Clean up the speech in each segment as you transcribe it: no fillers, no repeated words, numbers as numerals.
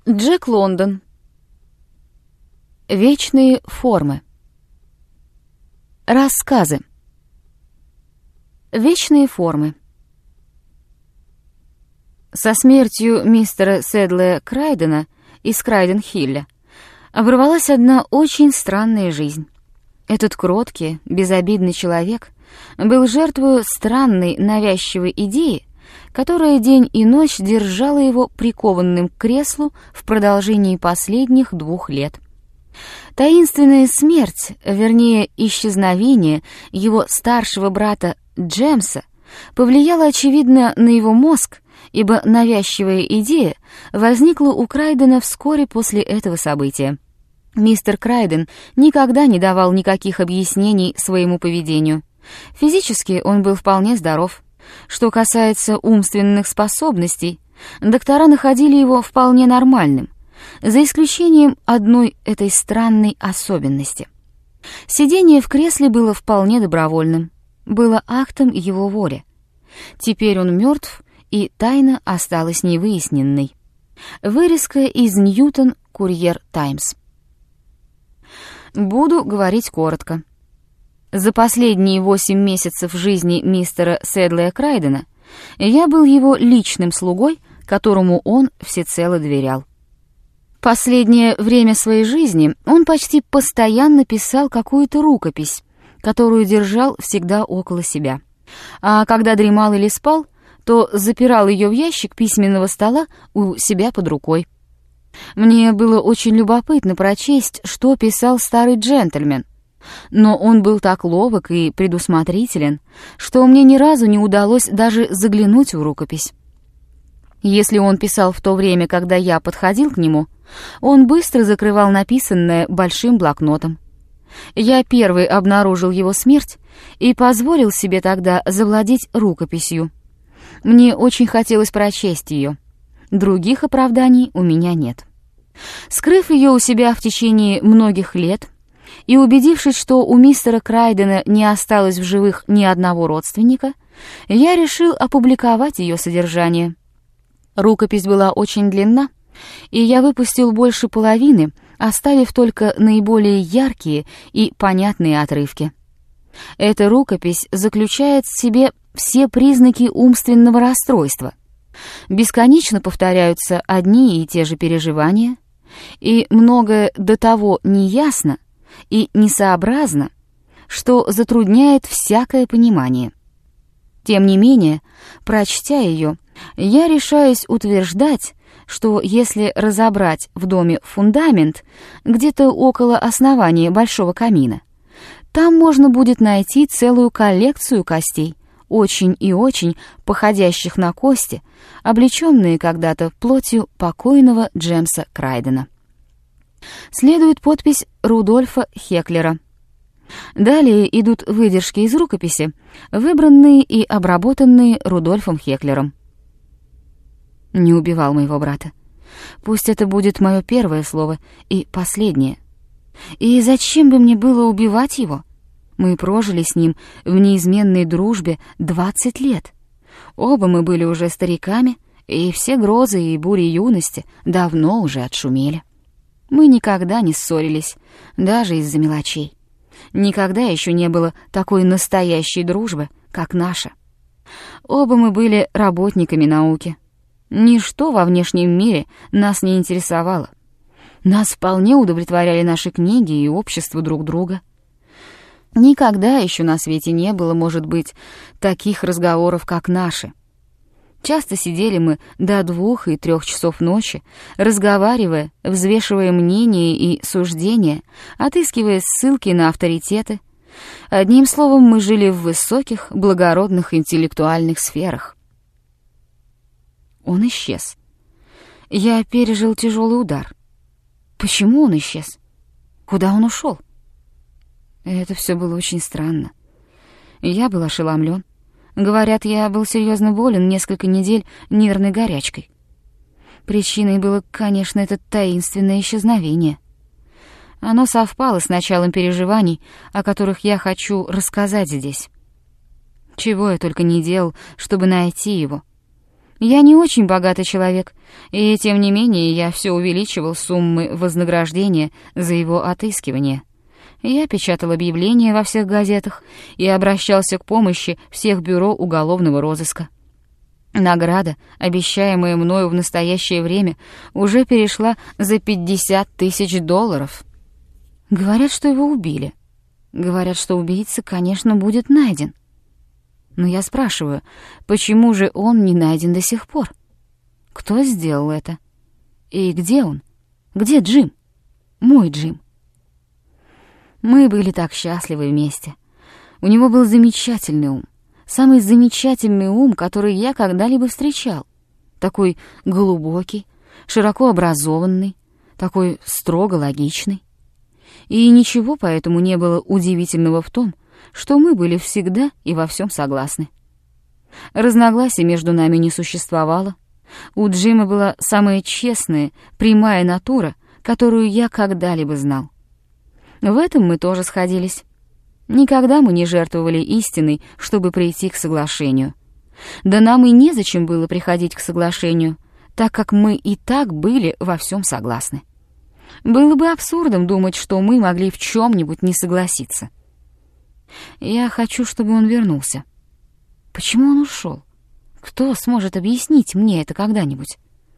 Джек Лондон. Вечные формы. Рассказы. Вечные формы. Со смертью мистера Сэдлия Крайдена из Крайден-Хилля оборвалась одна очень странная жизнь. Этот кроткий, безобидный человек был жертвой странной, навязчивой идеи, которая день и ночь держала его прикованным к креслу в продолжении последних 2 лет. Таинственная смерть, вернее, исчезновение его старшего брата Джемса повлияла, очевидно, на его мозг, ибо навязчивая идея возникла у Крайдена вскоре после этого события. Мистер Крайден никогда не давал никаких объяснений своему поведению. Физически он был вполне здоров. Что касается умственных способностей, доктора находили его вполне нормальным, за исключением одной этой странной особенности. Сидение в кресле было вполне добровольным, было актом его воли. Теперь он мертв, и тайна осталась невыясненной. Вырезка из Ньютон Курьер Таймс. Буду говорить коротко. За последние 8 месяцев жизни мистера Сэдлия Крайдена я был его личным слугой, которому он всецело доверял. Последнее время своей жизни он почти постоянно писал какую-то рукопись, которую держал всегда около себя. А когда дремал или спал, то запирал ее в ящик письменного стола у себя под рукой. Мне было очень любопытно прочесть, что писал старый джентльмен, но он был так ловок и предусмотрителен, что мне ни разу не удалось даже заглянуть в рукопись. Если он писал в то время, когда я подходил к нему, он быстро закрывал написанное большим блокнотом. Я первый обнаружил его смерть и позволил себе тогда завладеть рукописью. Мне очень хотелось прочесть ее. Других оправданий у меня нет. Скрыв ее у себя в течение многих лет и убедившись, что у мистера Крайдена не осталось в живых ни одного родственника, я решил опубликовать ее содержание. Рукопись была очень длинна, и я выпустил больше половины, оставив только наиболее яркие и понятные отрывки. Эта рукопись заключает в себе все признаки умственного расстройства. Бесконечно повторяются одни и те же переживания, и многое до того неясно и несообразно, что затрудняет всякое понимание. Тем не менее, прочтя ее, я решаюсь утверждать, что если разобрать в доме фундамент где-то около основания большого камина, там можно будет найти целую коллекцию костей, очень и очень походящих на кости, облеченные когда-то плотью покойного Джемса Крайдена. Следует подпись Рудольфа Хеклера. Далее идут выдержки из рукописи, выбранные и обработанные Рудольфом Хеклером. Не убивал моего брата. Пусть это будет мое первое слово и последнее. И зачем бы мне было убивать его? Мы прожили с ним в неизменной дружбе 20 лет. Оба мы были уже стариками, и все грозы и бури юности давно уже отшумели. Мы никогда не ссорились, даже из-за мелочей. Никогда еще не было такой настоящей дружбы, как наша. Оба мы были работниками науки. Ничто во внешнем мире нас не интересовало. Нас вполне удовлетворяли наши книги и общество друг друга. Никогда еще на свете не было, может быть, таких разговоров, как наши. Часто сидели мы до 2 и 3 часов ночи, разговаривая, взвешивая мнения и суждения, отыскивая ссылки на авторитеты. Одним словом, мы жили в высоких, благородных интеллектуальных сферах. Он исчез. Я пережил тяжелый удар. Почему он исчез? Куда он ушел? Это все было очень странно. Я был ошеломлен. Говорят, я был серьезно болен несколько недель нервной горячкой. Причиной было, конечно, это таинственное исчезновение. Оно совпало с началом переживаний, о которых я хочу рассказать здесь. Чего я только не делал, чтобы найти его. Я не очень богатый человек, и тем не менее я все увеличивал суммы вознаграждения за его отыскивание. Я печатал объявления во всех газетах и обращался к помощи всех бюро уголовного розыска. Награда, обещаемая мною в настоящее время, уже перешла за 50 000 долларов. Говорят, что его убили. Говорят, что убийца, конечно, будет найден. Но я спрашиваю, почему же он не найден до сих пор? Кто сделал это? И где он? Где Джим? Мой Джим. Мы были так счастливы вместе. У него был замечательный ум. Самый замечательный ум, который я когда-либо встречал. Такой глубокий, широко образованный, такой строго логичный. И ничего поэтому не было удивительного в том, что мы были всегда и во всем согласны. Разногласий между нами не существовало. У Джима была самая честная, прямая натура, которую я когда-либо знал. В этом мы тоже сходились. Никогда мы не жертвовали истиной, чтобы прийти к соглашению. Да нам и незачем было приходить к соглашению, так как мы и так были во всем согласны. Было бы абсурдом думать, что мы могли в чем-нибудь не согласиться. Я хочу, чтобы он вернулся. Почему он ушел? Кто сможет объяснить мне это когда-нибудь?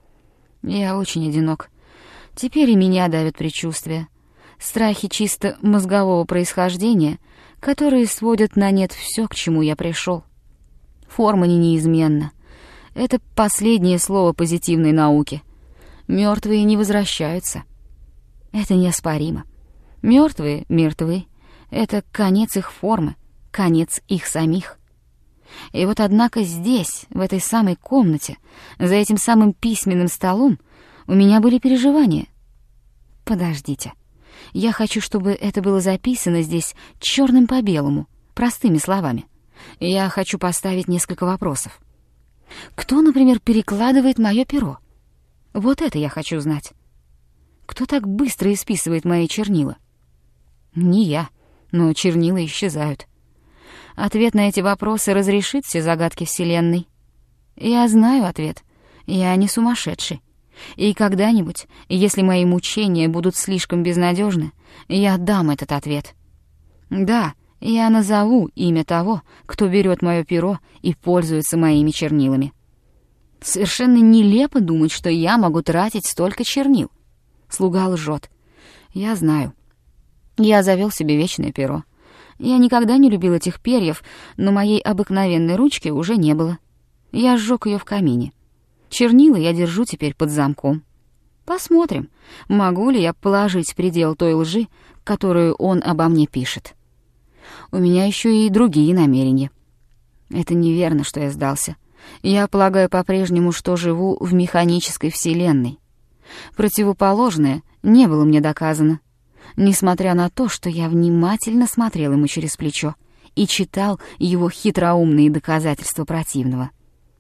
Я очень одинок. Теперь и меня давят предчувствия. Страхи чисто мозгового происхождения, которые сводят на нет все, к чему я пришел. Форма не неизменна. Это последнее слово позитивной науки. Мертвые не возвращаются. Это неоспоримо. Мертвые мертвы. Это конец их формы, конец их самих. И вот однако здесь, в этой самой комнате, за этим самым письменным столом, у меня были переживания. Подождите. Я хочу, чтобы это было записано здесь черным по белому, простыми словами. Я хочу поставить несколько вопросов. Кто, например, перекладывает мое перо? Вот это я хочу знать. Кто так быстро исписывает мои чернила? Не я, но чернила исчезают. Ответ на эти вопросы разрешит все загадки Вселенной. Я знаю ответ. Я не сумасшедший. И когда-нибудь, если мои мучения будут слишком безнадежны, я дам этот ответ. Да, я назову имя того, кто берет мое перо и пользуется моими чернилами. Совершенно нелепо думать, что я могу тратить столько чернил. Слуга лжет. Я знаю. Я завел себе вечное перо. Я никогда не любил этих перьев, но моей обыкновенной ручки уже не было. Я сжег ее в камине. Чернила я держу теперь под замком. Посмотрим, могу ли я положить предел той лжи, которую он обо мне пишет. У меня еще и другие намерения. Это неверно, что я сдался. Я полагаю по-прежнему, что живу в механической вселенной. Противоположное не было мне доказано, несмотря на то, что я внимательно смотрел ему через плечо и читал его хитроумные доказательства противного.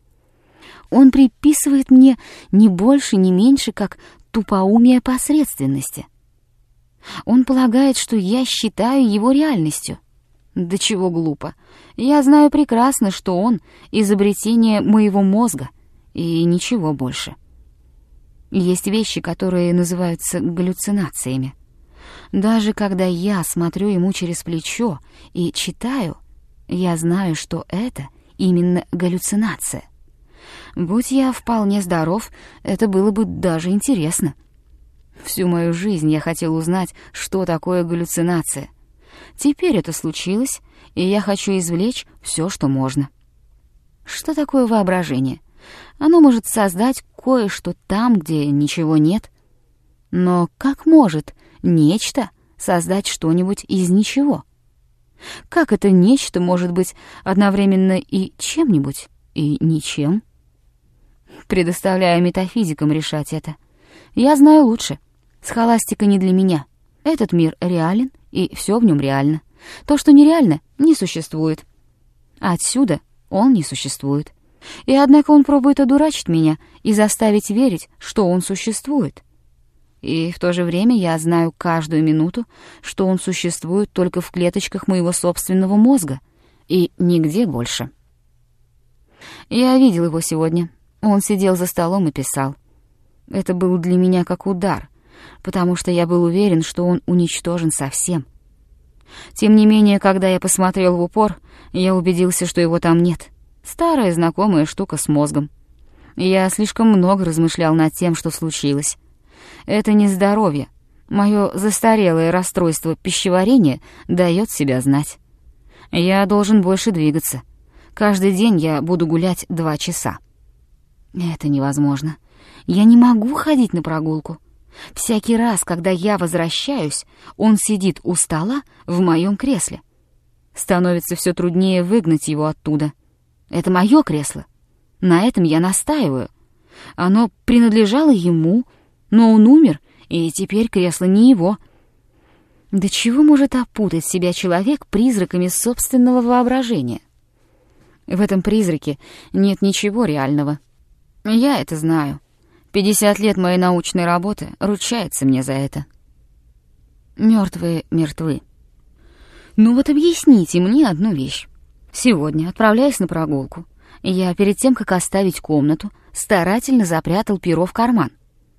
Он приписывает мне не больше, не меньше, как тупоумие посредственности. Он полагает, что я считаю его реальностью. Да чего глупо. Я знаю прекрасно, что он — изобретение моего мозга, и ничего больше. Есть вещи, которые называются галлюцинациями. Даже когда я смотрю ему через плечо и читаю, я знаю, что это именно галлюцинация. Будь я вполне здоров, это было бы даже интересно. Всю мою жизнь я хотел узнать, что такое галлюцинация. Теперь это случилось, и я хочу извлечь все, что можно. Что такое воображение? Оно может создать кое-что там, где ничего нет. Но как может нечто создать что-нибудь из ничего? Как это нечто может быть одновременно и чем-нибудь, и ничем? Предоставляю метафизикам решать это. Я знаю лучше. Схоластика не для меня. Этот мир реален, и все в нем реально. То, что нереально, не существует. Отсюда он не существует. И однако он пробует одурачить меня и заставить верить, что он существует. И в то же время я знаю каждую минуту, что он существует только в клеточках моего собственного мозга и нигде больше. Я видел его сегодня. Он сидел за столом и писал. Это был для меня как удар, потому что я был уверен, что он уничтожен совсем. Тем не менее, когда я посмотрел в упор, я убедился, что его там нет. Старая знакомая штука с мозгом. Я слишком много размышлял над тем, что случилось. Это не здоровье. Мое застарелое расстройство пищеварения дает себя знать. Я должен больше двигаться. Каждый день я буду гулять 2 часа. Это невозможно. Я не могу ходить на прогулку. Всякий раз, когда я возвращаюсь, он сидит у стола в моем кресле. Становится все труднее выгнать его оттуда. Это мое кресло. На этом я настаиваю. Оно принадлежало ему, но он умер, и теперь кресло не его. До чего может опутать себя человек призраками собственного воображения? В этом призраке нет ничего реального. Я это знаю. 50 лет моей научной работы ручается мне за это. Мертвые мертвы. Ну вот объясните мне одну вещь. Сегодня, отправляясь на прогулку, я перед тем, как оставить комнату, старательно запрятал перо в карман.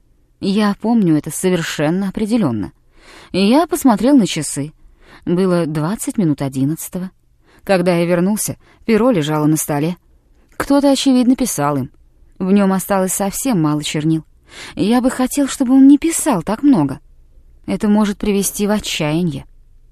Я помню это совершенно определенно. Я посмотрел на часы. Было 20 минут 11. Когда я вернулся, перо лежало на столе. Кто-то, очевидно, писал им. В нем осталось совсем мало чернил. Я бы хотел, чтобы он не писал так много. Это может привести в отчаяние.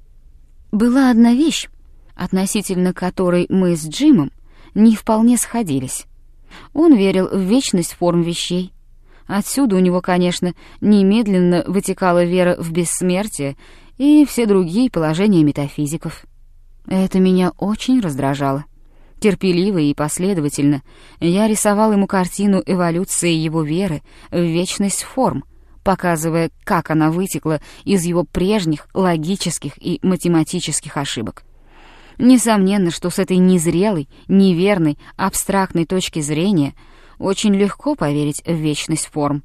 Была одна вещь, относительно которой мы с Джимом не вполне сходились. Он верил в вечность форм вещей. Отсюда у него, конечно, немедленно вытекала вера в бессмертие и все другие положения метафизиков. Это меня очень раздражало. Терпеливо и последовательно я рисовал ему картину эволюции его веры в вечность форм, показывая, как она вытекла из его прежних логических и математических ошибок. Несомненно, что с этой незрелой, неверной, абстрактной точки зрения очень легко поверить в вечность форм.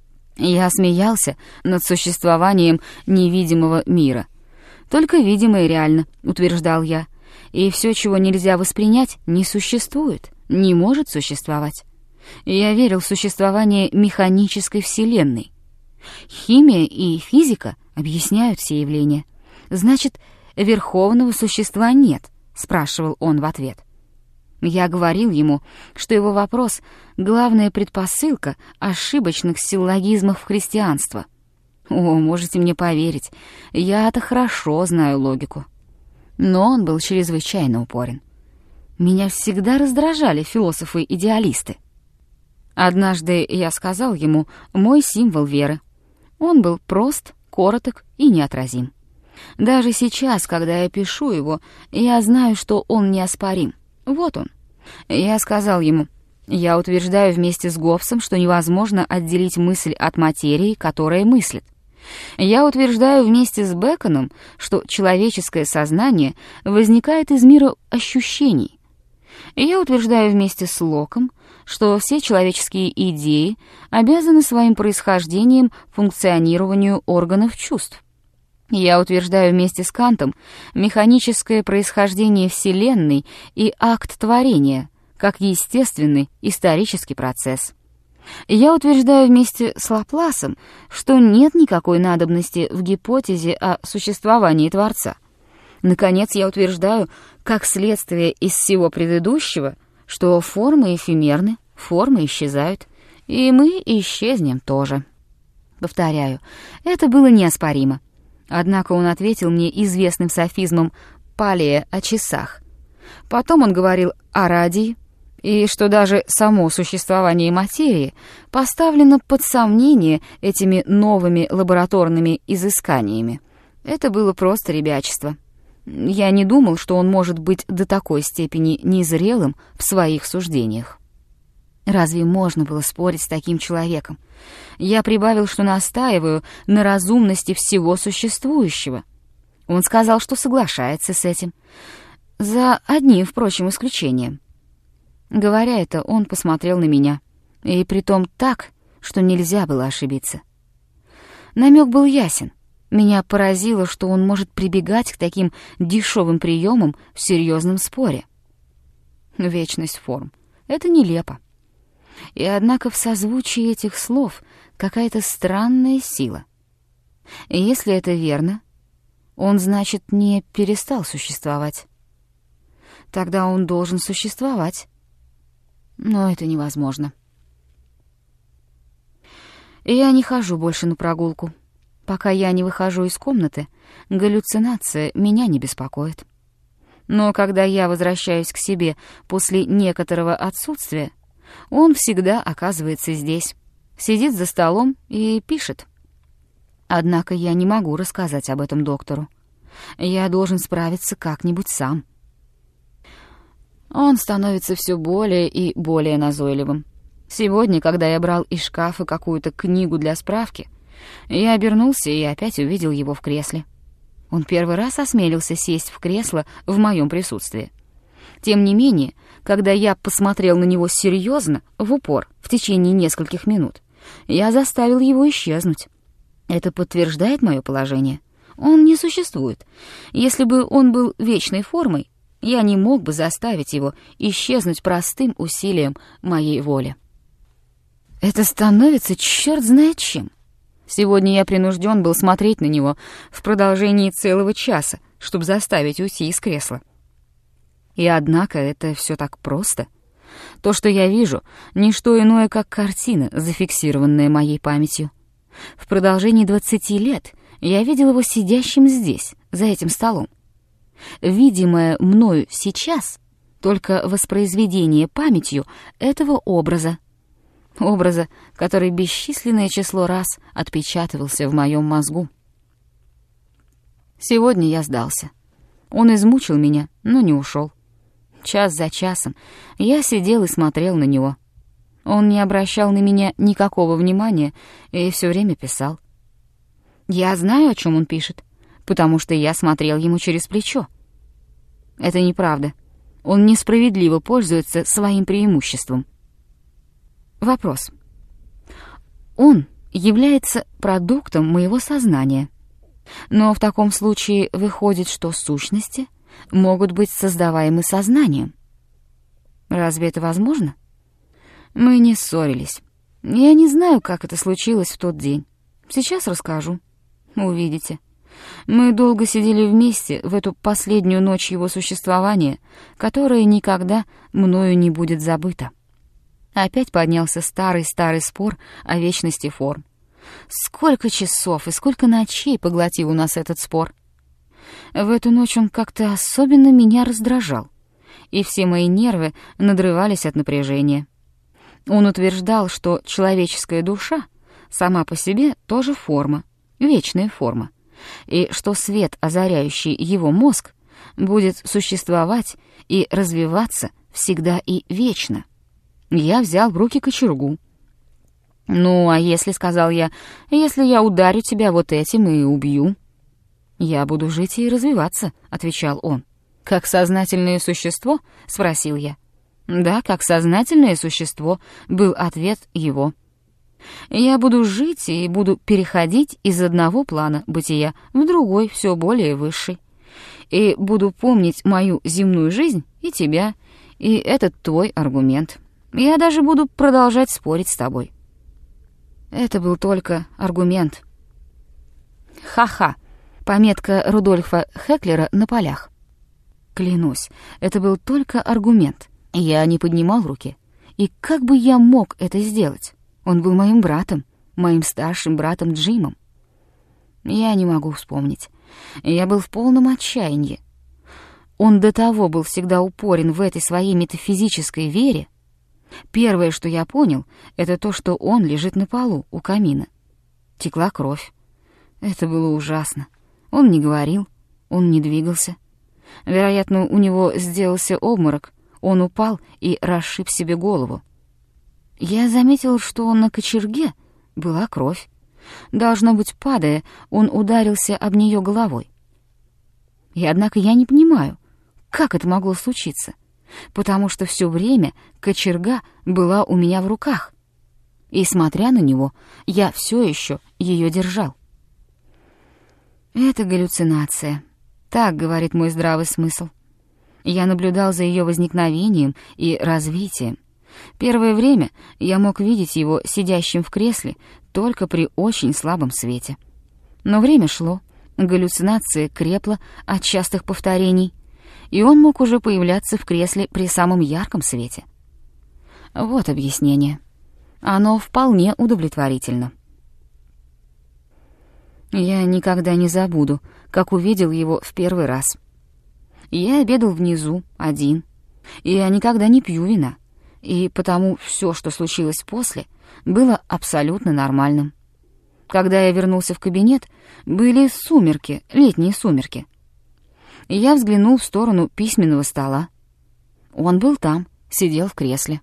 Я смеялся над существованием невидимого мира. Только видимое реально, утверждал я, и все, чего нельзя воспринять, не существует, не может существовать. Я верил в существование механической вселенной. Химия и физика объясняют все явления. Значит, верховного существа нет, спрашивал он в ответ. Я говорил ему, что его вопрос — главная предпосылка ошибочных силлогизмов христианства. О, можете мне поверить, я-то хорошо знаю логику. Но он был чрезвычайно упорен. Меня всегда раздражали философы-идеалисты. Однажды я сказал ему мой символ веры. Он был прост, короток и неотразим. Даже сейчас, когда я пишу его, я знаю, что он неоспорим. Вот он. Я сказал ему: я утверждаю вместе с Гоббсом, что невозможно отделить мысль от материи, которая мыслит. Я утверждаю вместе с Бэконом, что человеческое сознание возникает из мира ощущений. Я утверждаю вместе с Локом, что все человеческие идеи обязаны своим происхождением функционированию органов чувств. Я утверждаю вместе с Кантом механическое происхождение Вселенной и акт творения, как естественный исторический процесс. Я утверждаю вместе с Лапласом, что нет никакой надобности в гипотезе о существовании Творца. Наконец, я утверждаю, как следствие из всего предыдущего, что формы эфемерны, формы исчезают, и мы исчезнем тоже. Повторяю, это было неоспоримо. Однако он ответил мне известным софизмом Паллия о часах. Потом он говорил о радии, и что даже само существование материи поставлено под сомнение этими новыми лабораторными изысканиями. Это было просто ребячество. Я не думал, что он может быть до такой степени незрелым в своих суждениях. Разве можно было спорить с таким человеком? Я прибавил, что настаиваю на разумности всего существующего. Он сказал, что соглашается с этим, за одним, впрочем, исключением. Говоря это, он посмотрел на меня, и притом так, что нельзя было ошибиться. Намек был ясен. Меня поразило, что он может прибегать к таким дешевым приемам в серьезном споре. Вечность форм. Это нелепо. И однако в созвучии этих слов какая-то странная сила. И если это верно, он, значит, не перестал существовать. Тогда он должен существовать. Но это невозможно. Я не хожу больше на прогулку. Пока я не выхожу из комнаты, галлюцинация меня не беспокоит. Но когда я возвращаюсь к себе после некоторого отсутствия, он всегда оказывается здесь, сидит за столом и пишет. Однако я не могу рассказать об этом доктору. Я должен справиться как-нибудь сам. Он становится все более и более назойливым. Сегодня, когда я брал из шкафа какую-то книгу для справки, я обернулся и опять увидел его в кресле. Он первый раз осмелился сесть в кресло в моем присутствии. Тем не менее, когда я посмотрел на него серьезно, в упор, в течение нескольких минут, я заставил его исчезнуть. Это подтверждает мое положение. Он не существует. Если бы он был вечной формой, я не мог бы заставить его исчезнуть простым усилием моей воли. Это становится черт знает чем. Сегодня я принужден был смотреть на него в продолжении целого часа, чтобы заставить уйти из кресла. И однако это все так просто. То, что я вижу, не что иное, как картина, зафиксированная моей памятью. В продолжении 20 лет я видел его сидящим здесь, за этим столом. Видимое мною сейчас только воспроизведение памятью этого образа, который бесчисленное число раз отпечатывался в моем мозгу. Сегодня я сдался. Он измучил меня, но не ушел. Час за часом я сидел и смотрел на него. Он не обращал на меня никакого внимания и все время писал. Я знаю, о чем он пишет, потому что я смотрел ему через плечо. Это неправда. Он несправедливо пользуется своим преимуществом. Вопрос. Он является продуктом моего сознания. Но в таком случае выходит, что сущности могут быть создаваемы сознанием. Разве это возможно? Мы не ссорились. Я не знаю, как это случилось в тот день. Сейчас расскажу. Увидите. Мы долго сидели вместе в эту последнюю ночь его существования, которая никогда мною не будет забыта. Опять поднялся старый-старый спор о вечности форм. Сколько часов и сколько ночей поглотил у нас этот спор. В эту ночь он как-то особенно меня раздражал, и все мои нервы надрывались от напряжения. Он утверждал, что человеческая душа сама по себе тоже форма, вечная форма, и что свет, озаряющий его мозг, будет существовать и развиваться всегда и вечно. Я взял в руки кочергу. «Ну, а если, — сказал я, — если я ударю тебя вот этим и убью?» «Я буду жить и развиваться», — отвечал он. «Как сознательное существо?» — спросил я. «Да, как сознательное существо», — был ответ его. «Я буду жить и буду переходить из одного плана бытия в другой, все более высший. И буду помнить мою земную жизнь и тебя, и этот твой аргумент. Я даже буду продолжать спорить с тобой». Это был только аргумент. Ха-ха. Пометка Рудольфа Хеклера на полях. Клянусь, это был только аргумент. Я не поднимал руки. И как бы я мог это сделать? Он был моим братом, моим старшим братом Джимом. Я не могу вспомнить. Я был в полном отчаянии. Он до того был всегда упорен в этой своей метафизической вере. Первое, что я понял, это то, что он лежит на полу у камина. Текла кровь. Это было ужасно. Он не говорил, он не двигался. Вероятно, у него сделался обморок. Он упал и расшиб себе голову. Я заметил, что на кочерге была кровь. Должно быть, падая, он ударился об нее головой. И однако я не понимаю, как это могло случиться, потому что все время кочерга была у меня в руках, и, смотря на него, я все еще ее держал. Это галлюцинация, так говорит мой здравый смысл. Я наблюдал за ее возникновением и развитием, Первое время я мог видеть его сидящим в кресле только при очень слабом свете. Но время шло, галлюцинация крепла от частых повторений, и он мог уже появляться в кресле при самом ярком свете. Вот объяснение. Оно вполне удовлетворительно. Я никогда не забуду, как увидел его в первый раз. Я обедал внизу, один. И я никогда не пью вина, и потому все, что случилось после, было абсолютно нормальным. Когда я вернулся в кабинет, были сумерки, летние сумерки. Я взглянул в сторону письменного стола. Он был там, сидел в кресле.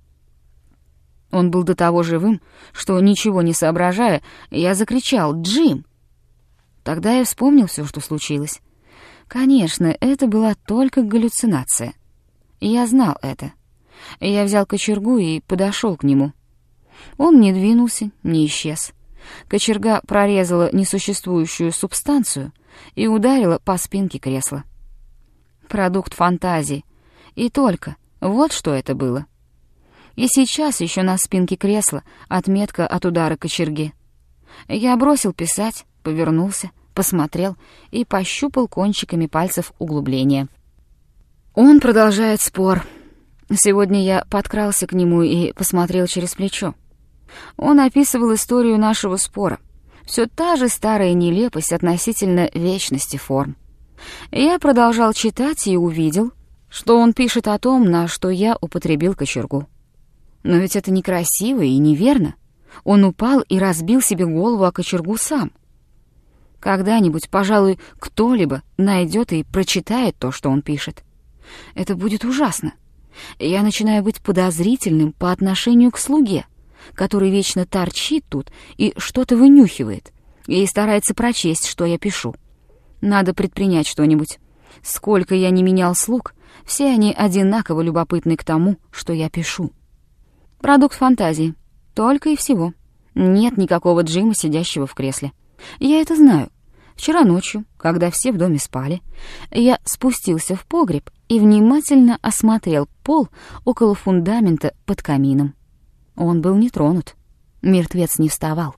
Он был до того живым, что, ничего не соображая, я закричал «Джим!». Тогда я вспомнил все, что случилось. Конечно, это была только галлюцинация. Я знал это. Я взял кочергу и подошел к нему. Он не двинулся, не исчез. Кочерга прорезала несуществующую субстанцию и ударила по спинке кресла. Продукт фантазии. И только. Вот что это было. И сейчас еще на спинке кресла отметка от удара кочерги. Я бросил писать, повернулся, посмотрел и пощупал кончиками пальцев углубление. Он продолжает спор. Сегодня я подкрался к нему и посмотрел через плечо. Он описывал историю нашего спора. Все та же старая нелепость относительно вечности форм. Я продолжал читать и увидел, что он пишет о том, на что я употребил кочергу. Но ведь это некрасиво и неверно. Он упал и разбил себе голову о кочергу сам. Когда-нибудь, пожалуй, кто-либо найдет и прочитает то, что он пишет. Это будет ужасно. Я начинаю быть подозрительным по отношению к слуге, который вечно торчит тут и что-то вынюхивает, и старается прочесть, что я пишу. Надо предпринять что-нибудь. Сколько я не менял слуг, все они одинаково любопытны к тому, что я пишу. Продукт фантазии. Только и всего. Нет никакого Джима, сидящего в кресле. Я это знаю. Вчера ночью, когда все в доме спали, я спустился в погреб и внимательно осмотрел пол около фундамента под камином. Он был не тронут. Мертвец не вставал.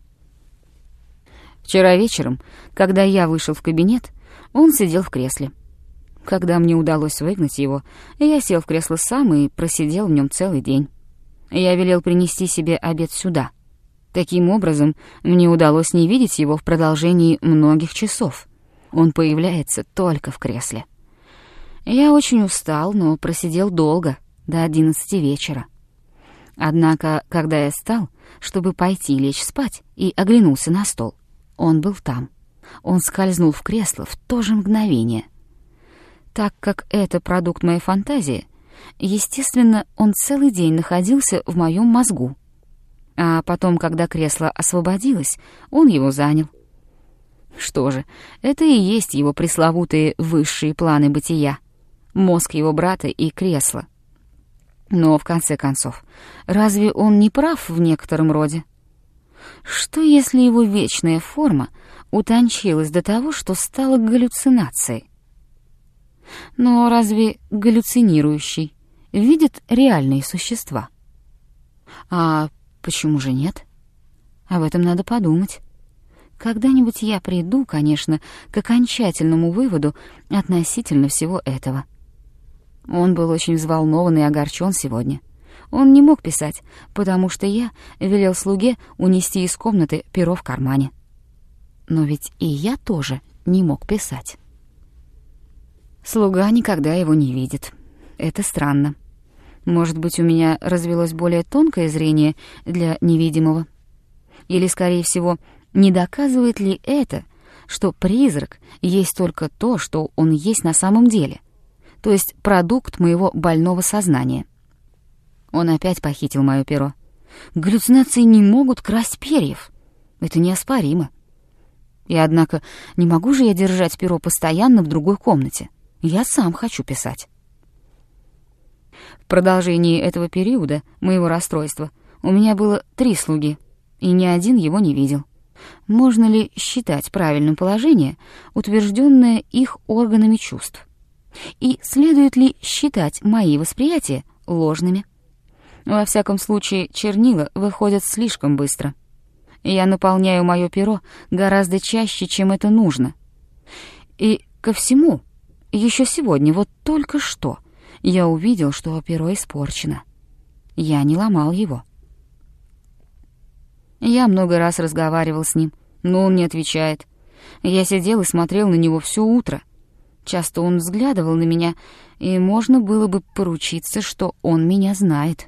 Вчера вечером, когда я вышел в кабинет, он сидел в кресле. Когда мне удалось выгнать его, я сел в кресло сам и просидел в нем целый день. Я велел принести себе обед сюда. Таким образом, мне удалось не видеть его в продолжении многих часов. Он появляется только в кресле. Я очень устал, но просидел долго, до 11 вечера. Однако, когда я встал, чтобы пойти лечь спать, и оглянулся на стол, он был там. Он скользнул в кресло в то же мгновение. Так как это продукт моей фантазии, естественно, он целый день находился в моем мозгу. А потом, когда кресло освободилось, он его занял. Что же, это и есть его пресловутые высшие планы бытия. Мозг его брата и кресло. Но, в конце концов, разве он не прав в некотором роде? Что, если его вечная форма утончилась до того, что стала галлюцинацией? Но разве галлюцинирующий видит реальные существа? А почему же нет? Об этом надо подумать. Когда-нибудь я приду, конечно, к окончательному выводу относительно всего этого. Он был очень взволнован и огорчен сегодня. Он не мог писать, потому что я велел слуге унести из комнаты перо в кармане. Но ведь и я тоже не мог писать. Слуга никогда его не видит. Это странно. Может быть, у меня развилось более тонкое зрение для невидимого? Или, скорее всего, не доказывает ли это, что призрак есть только то, что он есть на самом деле, то есть продукт моего больного сознания? Он опять похитил мое перо. Галлюцинации не могут красть перьев. Это неоспоримо. И однако не могу же я держать перо постоянно в другой комнате. Я сам хочу писать. В продолжении этого периода моего расстройства у меня было 3 слуги, и ни один его не видел. Можно ли считать правильным положение, утвержденное их органами чувств? И следует ли считать мои восприятия ложными? Во всяком случае, чернила выходят слишком быстро. Я наполняю мое перо гораздо чаще, чем это нужно. И ко всему, еще сегодня, вот только что, я увидел, что перо испорчено. Я не ломал его. Я много раз разговаривал с ним, но он не отвечает. Я сидел и смотрел на него все утро. Часто он взглядывал на меня, и можно было бы поручиться, что он меня знает.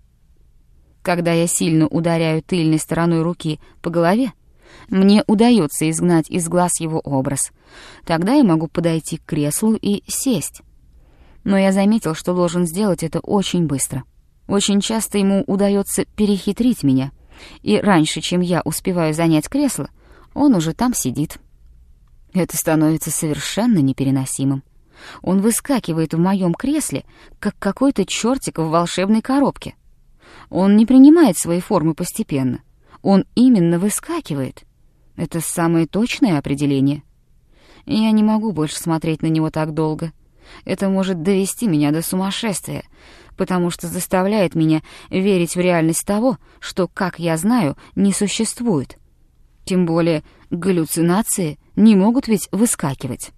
Когда я сильно ударяю тыльной стороной руки по голове, мне удается изгнать из глаз его образ. Тогда я могу подойти к креслу и сесть. Но я заметил, что должен сделать это очень быстро. Очень часто ему удается перехитрить меня, и раньше, чем я успеваю занять кресло, он уже там сидит. Это становится совершенно непереносимым. Он выскакивает в моем кресле, как какой-то чертик в волшебной коробке. Он не принимает своей формы постепенно. Он именно выскакивает. Это самое точное определение. Я не могу больше смотреть на него так долго. Это может довести меня до сумасшествия, потому что заставляет меня верить в реальность того, что, как я знаю, не существует. Тем более галлюцинации не могут ведь выскакивать.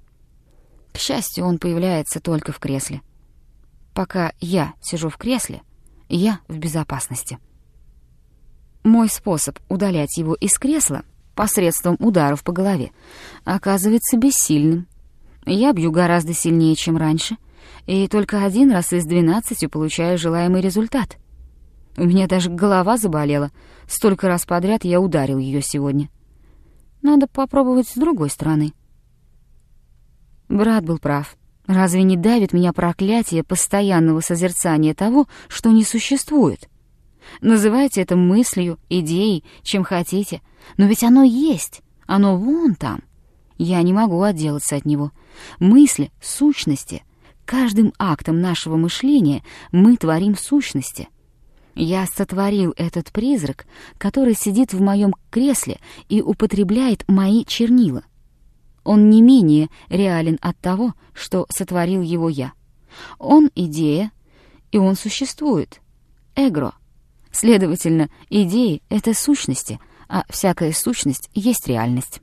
К счастью, он появляется только в кресле. Пока я сижу в кресле, я в безопасности. Мой способ удалять его из кресла посредством ударов по голове оказывается бессильным. Я бью гораздо сильнее, чем раньше, и только 1 раз из 12 получаю желаемый результат. У меня даже голова заболела. Столько раз подряд я ударил ее сегодня. Надо попробовать с другой стороны. Брат был прав. Разве не давит меня проклятие постоянного созерцания того, что не существует? Называйте это мыслью, идеей, чем хотите, но ведь оно есть, оно вон там. Я не могу отделаться от него. Мысли, сущности. Каждым актом нашего мышления мы творим сущности. Я сотворил этот призрак, который сидит в моем кресле и употребляет мои чернила. Он не менее реален от того, что сотворил его я. Он идея, и он существует. Эгро. Следовательно, идеи — это сущности, а всякая сущность есть реальность.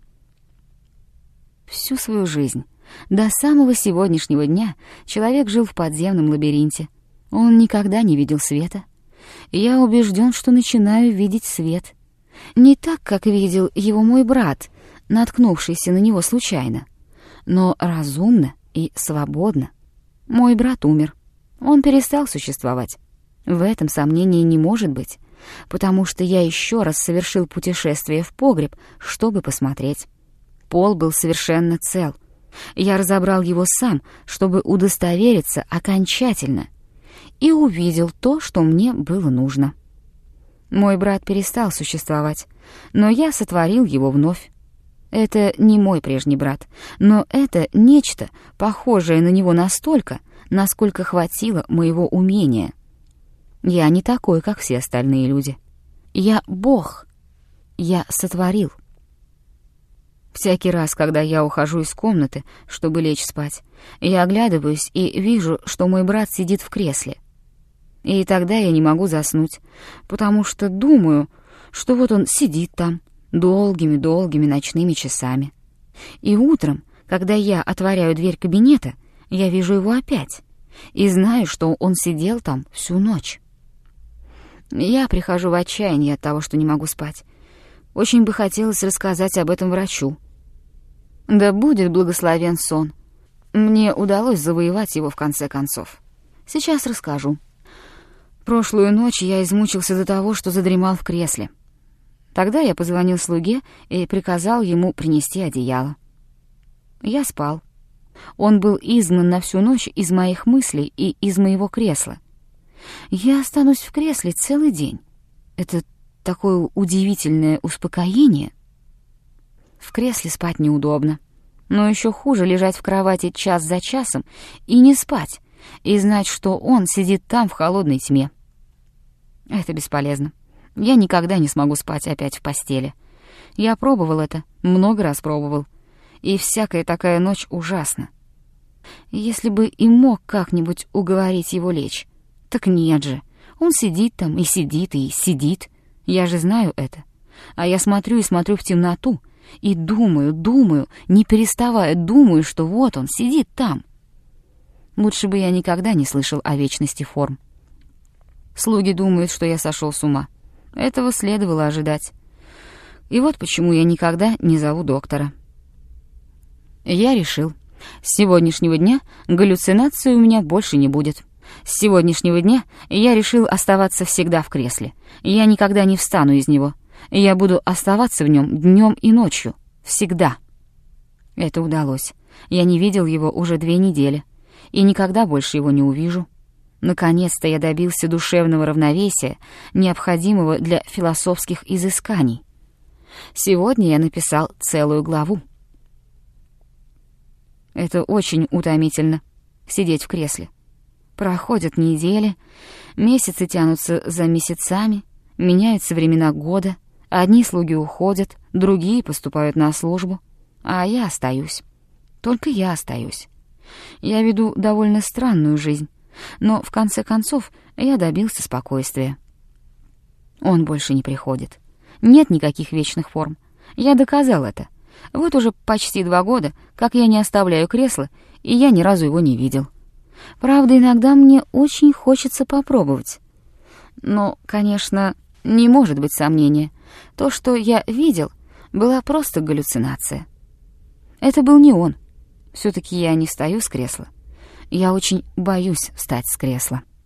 Всю свою жизнь, до самого сегодняшнего дня, человек жил в подземном лабиринте. Он никогда не видел света. Я убежден, что начинаю видеть свет. Не так, как видел его мой брат, наткнувшийся на него случайно, но разумно и свободно. Мой брат умер. Он перестал существовать. В этом сомнения не может быть, потому что я еще раз совершил путешествие в погреб, чтобы посмотреть. Пол был совершенно цел. Я разобрал его сам, чтобы удостовериться окончательно, и увидел то, что мне было нужно. Мой брат перестал существовать, но я сотворил его вновь. Это не мой прежний брат, но это нечто, похожее на него настолько, насколько хватило моего умения. Я не такой, как все остальные люди. Я Бог. Я сотворил. Всякий раз, когда я ухожу из комнаты, чтобы лечь спать, я оглядываюсь и вижу, что мой брат сидит в кресле. И тогда я не могу заснуть, потому что думаю, что вот он сидит там долгими-долгими ночными часами. И утром, когда я отворяю дверь кабинета, я вижу его опять и знаю, что он сидел там всю ночь. Я прихожу в отчаяние от того, что не могу спать. Очень бы хотелось рассказать об этом врачу. Да будет благословен сон. Мне удалось завоевать его в конце концов. Сейчас расскажу. Прошлую ночь я измучился до того, что задремал в кресле. Тогда я позвонил слуге и приказал ему принести одеяло. Я спал. Он был изгнан на всю ночь из моих мыслей и из моего кресла. Я останусь в кресле целый день. Это такое удивительное успокоение. В кресле спать неудобно. Но еще хуже лежать в кровати час за часом и не спать, и знать, что он сидит там в холодной тьме. Это бесполезно. Я никогда не смогу спать опять в постели. Я пробовал это, много раз пробовал. И всякая такая ночь ужасна. Если бы и мог как-нибудь уговорить его лечь. Так нет же, Он сидит там и сидит, и сидит. Я же знаю это. А я смотрю и смотрю в темноту, и думаю, не переставая, думаю, что вот он сидит там. Лучше бы я никогда не слышал о вечности форм. Слуги думают, что я сошел с ума. Этого следовало ожидать. И вот почему я никогда не зову доктора. Я решил, с сегодняшнего дня галлюцинаций у меня больше не будет. С сегодняшнего дня я решил оставаться всегда в кресле. Я никогда не встану из него. Я буду оставаться в нем днем и ночью. Всегда. Это удалось. Я не видел его уже 2 недели. И никогда больше его не увижу. Наконец-то я добился душевного равновесия, необходимого для философских изысканий. Сегодня я написал целую главу. Это очень утомительно — сидеть в кресле. Проходят недели, месяцы тянутся за месяцами, меняются времена года, одни слуги уходят, другие поступают на службу, а я остаюсь. Только я остаюсь. Я веду довольно странную жизнь, но в конце концов я добился спокойствия. Он больше не приходит. Нет никаких вечных форм. Я доказал это. Вот уже почти 2 года, как я не оставляю кресло, и я ни разу его не видел. Правда, иногда мне очень хочется попробовать. Но, конечно, не может быть сомнения. То, что я видел, была просто галлюцинация. Это был не он. Все-таки я не встаю с кресла. Я очень боюсь встать с кресла.